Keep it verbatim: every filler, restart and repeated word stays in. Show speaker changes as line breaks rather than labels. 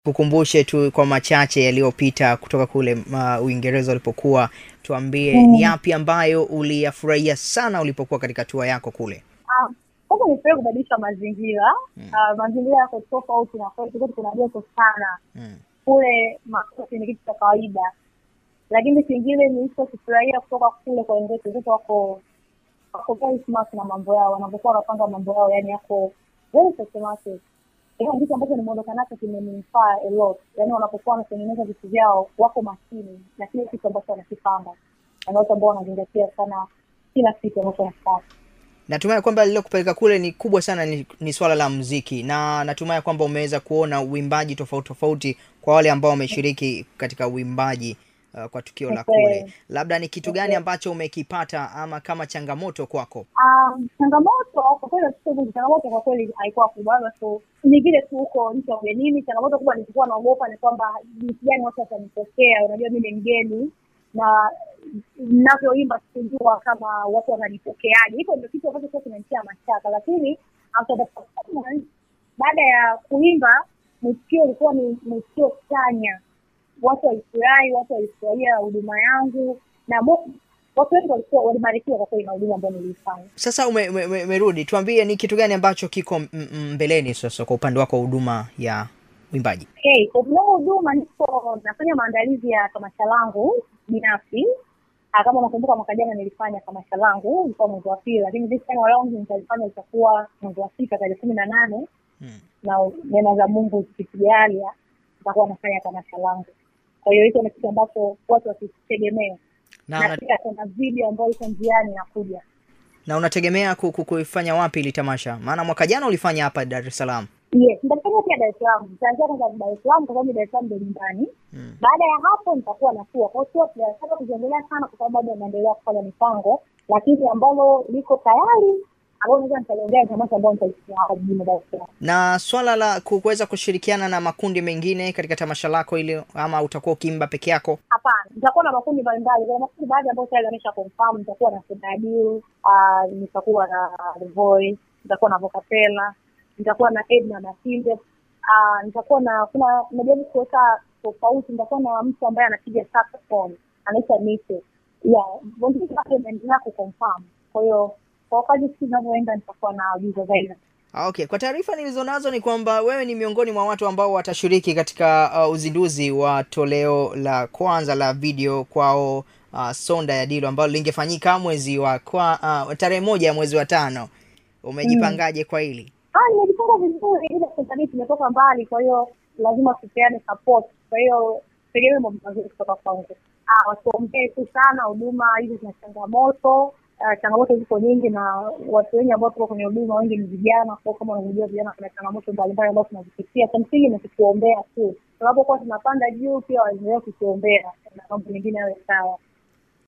Kukumbushe tu kwa machache yaliyopita kutoka kule uh, Uingereza ulipokuwa, tuambie
Mm.
ni yapi ambayo uliyafurahia sana ulipokuwa katika tour yako kule?
Ah, kwanza ni pia kubadilisha mazingira.
Mm.
Uh, mazingira yako tofauti na kwa hiyo kuna joto sana.
Mm.
Kule makofi ni kitu cha kawaida. Lakini kingine nilichofurahia kutoka kule kwa wenzetu wenzetu wako wako very smart na mambo yao, wanapokuwa wanapanga mambo yao, yani yako very systematic. Hiyo ndicho ambacho nimeondoka nacho kimenifaa a lot. Yani wanapokuwa wanatengeneza vitu vyao wako makini na kile kitu ambacho wanakipanga. Na watu ambao wanazingatia sana kila kitu ambacho wanafanya.
Natumai kwamba lilo kupeleka kule ni kubwa sana, ni, ni swala la muziki, na natumai kwamba umeweza kuona uimbaji tofauti tofauti kwa wale ambao wameshiriki katika uimbaji uh, kwa tukio la kule. Labda ni kitu gani ambacho umekipata ama kama changamoto kwako?
Um, changamoto kwa kweli sio changamoto kwa kweli haikuwa kubwa, so ni vile tu huko nchi ya ugenini. Changamoto kubwa nilikuwa naogopa ni kwamba jinsi gani watu watanipokea. Unajua mimi ni mgeni na ninavyoimba sijua kama watu wananipokeaje. Hiyo ndio kitu ambacho sasa kinanitia mashaka, lakini after the performance, baada ya kuimba, msikio ulikuwa ni msikio chanya. Watu walifurahi, watu walifurahia huduma yangu na watu wengi walikuwa walibarikiwa kwa kweli na huduma ambayo nilifanya.
Sasa umerudi, ume, ume tuambie ni kitu gani ambacho kiko mbeleni sasa kwa upande wako huduma ya uimbaji?
Okay, kwa upande wa huduma niko nafanya maandalizi ya tamasha langu binafsi. Kama unakumbuka mwaka jana nilifanya tamasha langu ilikuwa mwezi wa pili, lakini this time around nitalifanya itakuwa mwezi wa sita tarehe kumi na nane. Hmm. Na neno za Mungu zikijalia nitakuwa nafanya tamasha langu. Kwa hiyo hicho ni kitu ambacho watu wasitegemea. Na, na pia kuna video ambayo iko njiani inakuja.
Na unategemea kuifanya wapi ile tamasha? Maana mwaka jana ulifanya hapa Dar es Salaam.
Yes, nitafanya pia Dar es Salaam. Nitaanza kwanza Dar es Salaam kwa sababu Dar es Salaam ndio nyumbani. Hmm. Baada ya hapo nitakuwa na tour. Kwa hiyo tunataka kuendelea sana kwa sababu bado naendelea kufanya mipango, lakini ambalo liko tayari ambao naweza nitaongea tamasha ambao nitaifanya hapa jijini Dar es Salaam.
Na swala la kuweza kushirikiana na makundi mengine katika tamasha lako ile, ama utakuwa ukiimba peke yako?
Hapana, nitakuwa na makundi mbalimbali. Kuna makundi baadhi ambayo tayari yamesha confirm. Nitakuwa na Sedadiu, ah uh, nitakuwa na The Voice, nitakuwa na Vocapella, nitakuwa na Edna na Tinde. Ah uh, nitakuwa na kuna najaribu kuweka tofauti. Nitakuwa na mtu ambaye anapiga saxophone, anaitwa Nise. Yeah, wengine wanaendelea kuconfirm. Kwa hiyo kwa wakati tunavyoenda nitakuwa na ujuzi zaidi.
Okay, kwa taarifa nilizonazo ni kwamba wewe ni miongoni mwa watu ambao watashiriki katika uh, uzinduzi wa toleo la kwanza la video kwao uh, Sonda ya Dilo ambalo lingefanyika mwezi wa kwa uh, tarehe moja ya mwezi wa tano. Umejipangaje mm. kwa hili?
Ah, nimejipanga vizuri, ile safari tumetoka mbali, kwa hiyo lazima tupeane support. Kwa hiyo tegemea mambo mazuri kutoka kwangu. Ah, watuombee tu sana, huduma hizi zina changamoto. Uh, changamoto ziko nyingi na watu wengi ambao tuko kwenye huduma wengi ni vijana. Kwa kama unajua vijana kuna changamoto mbalimbali ambazo tunazipitia. Kimsingi ni kutuombea tu. Tunapokuwa tunapanda juu pia waendelee kutuombea na mambo mengine yawe sawa.